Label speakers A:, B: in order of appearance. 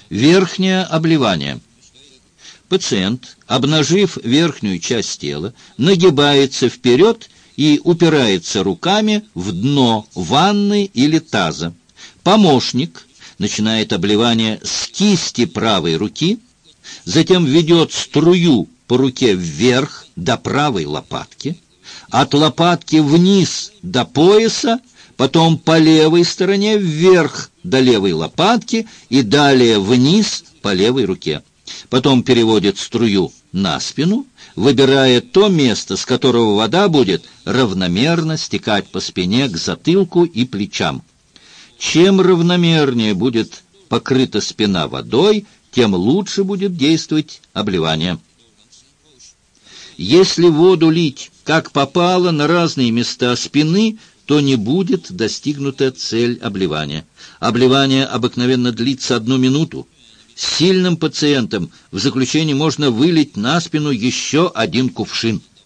A: Верхнее обливание. Пациент, обнажив верхнюю часть тела, нагибается вперед и упирается руками в дно ванны или таза. Помощник начинает обливание с кисти правой руки, затем ведет струю по руке вверх до правой лопатки, от лопатки вниз до пояса, потом по левой стороне вверх до левой лопатки и далее вниз по левой руке. Потом переводит струю на спину, выбирая то место, с которого вода будет равномерно стекать по спине к затылку и плечам. Чем равномернее будет покрыта спина водой, тем лучше будет действовать обливание. Если воду лить как попало на разные места спины, то не будет достигнута цель обливания. Обливание обыкновенно длится 1 минуту. Сильным пациентам в заключение можно вылить на спину еще 1 кувшин.